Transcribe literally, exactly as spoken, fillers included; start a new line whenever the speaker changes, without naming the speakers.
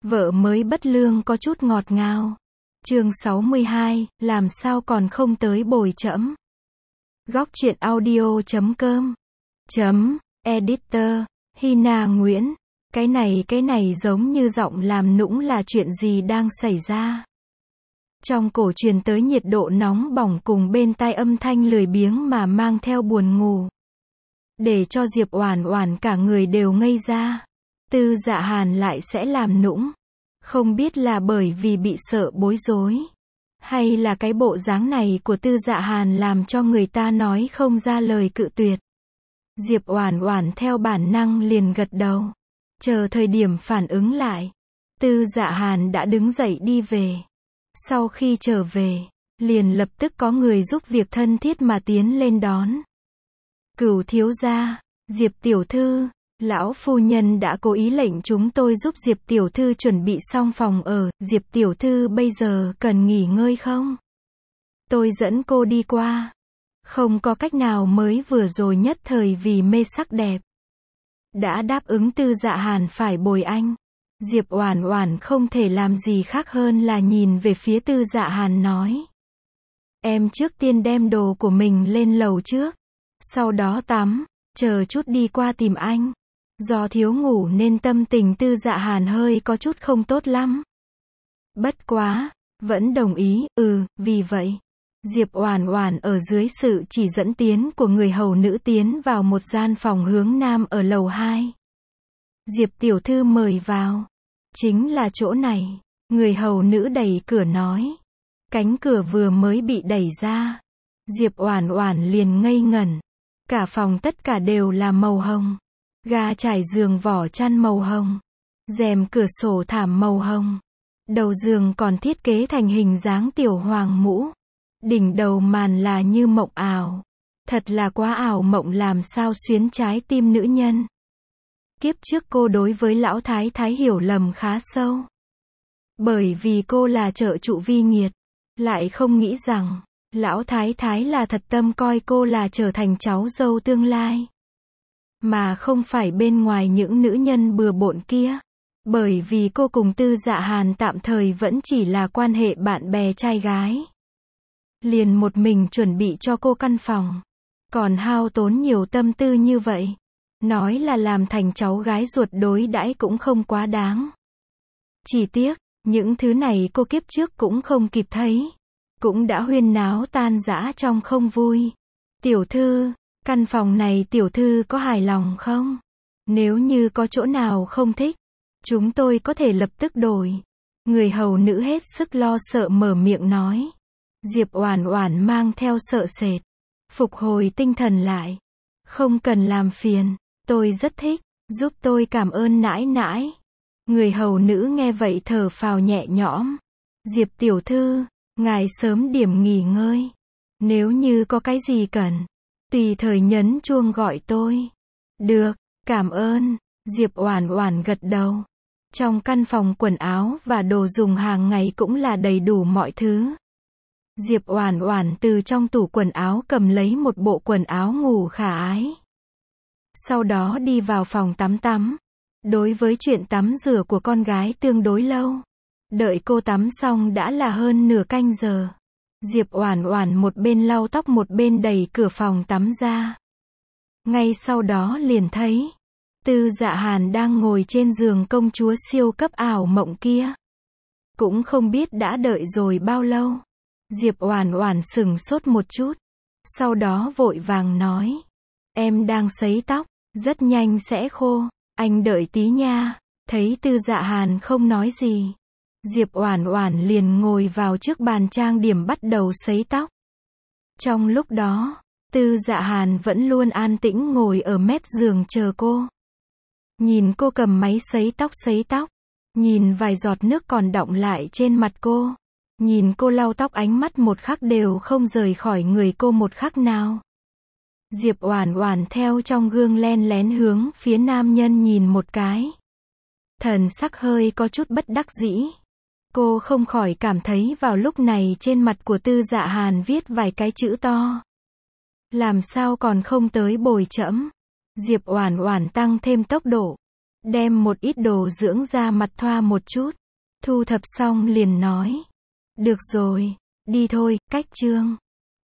Vợ mới bất lương có chút ngọt ngào. Chương sáu mươi hai, làm sao còn không tới bồi trẫm. Góc truyện audio chấm com chấm editor Hina Nguyễn. Cái này cái này giống như giọng làm nũng là chuyện gì đang xảy ra. Trong cổ truyền tới nhiệt độ nóng bỏng cùng bên tai âm thanh lười biếng mà mang theo buồn ngủ. Để cho Diệp Oản Oản cả người đều ngây ra. Tư Dạ Hàn lại sẽ làm nũng. Không biết là bởi vì bị sợ bối rối. Hay là cái bộ dáng này của Tư Dạ Hàn làm cho người ta nói không ra lời cự tuyệt. Diệp Oản Oản theo bản năng liền gật đầu. Chờ thời điểm phản ứng lại. Tư Dạ Hàn đã đứng dậy đi về. Sau khi trở về, liền lập tức có người giúp việc thân thiết mà tiến lên đón. Cửu thiếu gia, Diệp tiểu thư, lão phu nhân đã cố ý lệnh chúng tôi giúp Diệp tiểu thư chuẩn bị xong phòng ở, Diệp tiểu thư bây giờ cần nghỉ ngơi không? Tôi dẫn cô đi qua. Không có cách nào mới vừa rồi nhất thời vì mê sắc đẹp. Đã đáp ứng Tư Dạ Hàn phải bồi anh. Diệp Oản Oản không thể làm gì khác hơn là nhìn về phía Tư Dạ Hàn nói. Em trước tiên đem đồ của mình lên lầu trước. Sau đó tắm, chờ chút đi qua tìm anh. Do thiếu ngủ nên tâm tình Tư Dạ Hàn hơi có chút không tốt lắm. Bất quá, vẫn đồng ý, ừ, vì vậy. Diệp Oản Oản ở dưới sự chỉ dẫn tiến của người hầu nữ tiến vào một gian phòng hướng nam ở lầu hai. Diệp tiểu thư mời vào. Chính là chỗ này. Người hầu nữ đẩy cửa nói. Cánh cửa vừa mới bị đẩy ra. Diệp Oản Oản liền ngây ngẩn. Cả phòng tất cả đều là màu hồng. Ga trải giường vỏ chăn màu hồng. Rèm cửa sổ thảm màu hồng. Đầu giường còn thiết kế thành hình dáng tiểu hoàng mũ. Đỉnh đầu màn là như mộng ảo. Thật là quá ảo mộng làm sao xuyến trái tim nữ nhân. Kiếp trước cô đối với lão thái thái hiểu lầm khá sâu. Bởi vì cô là trợ trụ vi nghiệt. Lại không nghĩ rằng, lão thái thái là thật tâm coi cô là trở thành cháu dâu tương lai. Mà không phải bên ngoài những nữ nhân bừa bộn kia. Bởi vì cô cùng Tư Dạ Hàn tạm thời vẫn chỉ là quan hệ bạn bè trai gái. Liền một mình chuẩn bị cho cô căn phòng. Còn hao tốn nhiều tâm tư như vậy. Nói là làm thành cháu gái ruột đối đãi cũng không quá đáng. Chỉ tiếc, những thứ này cô kiếp trước cũng không kịp thấy. Cũng đã huyên náo tan rã trong không vui. Tiểu thư, căn phòng này tiểu thư có hài lòng không? Nếu như có chỗ nào không thích, chúng tôi có thể lập tức đổi. Người hầu nữ hết sức lo sợ mở miệng nói. Diệp Oản Oản mang theo sợ sệt. Phục hồi tinh thần lại. Không cần làm phiền. Tôi rất thích. Giúp tôi cảm ơn nãi nãi. Người hầu nữ nghe vậy thở phào nhẹ nhõm. Diệp tiểu thư, ngài sớm điểm nghỉ ngơi. Nếu như có cái gì cần, tùy thời nhấn chuông gọi tôi. Được, cảm ơn. Diệp Oản Oản gật đầu. Trong căn phòng quần áo và đồ dùng hàng ngày cũng là đầy đủ mọi thứ. Diệp Oản Oản từ trong tủ quần áo cầm lấy một bộ quần áo ngủ khả ái. Sau đó đi vào phòng tắm tắm. Đối với chuyện tắm rửa của con gái tương đối lâu. Đợi cô tắm xong đã là hơn nửa canh giờ. Diệp Oản Oản một bên lau tóc một bên đẩy cửa phòng tắm ra. Ngay sau đó liền thấy Tư Dạ Hàn đang ngồi trên giường công chúa siêu cấp ảo mộng kia. Cũng không biết đã đợi rồi bao lâu. Diệp Oản Oản sững sốt một chút. Sau đó vội vàng nói. Em đang sấy tóc, rất nhanh sẽ khô. Anh đợi tí nha. Thấy Tư Dạ Hàn không nói gì. Diệp Oản Oản liền ngồi vào trước bàn trang điểm bắt đầu sấy tóc. Trong lúc đó, Tư Dạ Hàn vẫn luôn an tĩnh ngồi ở mép giường chờ cô. Nhìn cô cầm máy sấy tóc sấy tóc. Nhìn vài giọt nước còn đọng lại trên mặt cô. Nhìn cô lau tóc ánh mắt một khắc đều không rời khỏi người cô một khắc nào. Diệp Oản Oản theo trong gương len lén hướng phía nam nhân nhìn một cái. Thần sắc hơi có chút bất đắc dĩ. Cô không khỏi cảm thấy vào lúc này trên mặt của Tư Dạ Hàn viết vài cái chữ to. Làm sao còn không tới bồi trẫm. Diệp Oản Oản tăng thêm tốc độ. Đem một ít đồ dưỡng da mặt thoa một chút. Thu thập xong liền nói. Được rồi, đi thôi, cách chương.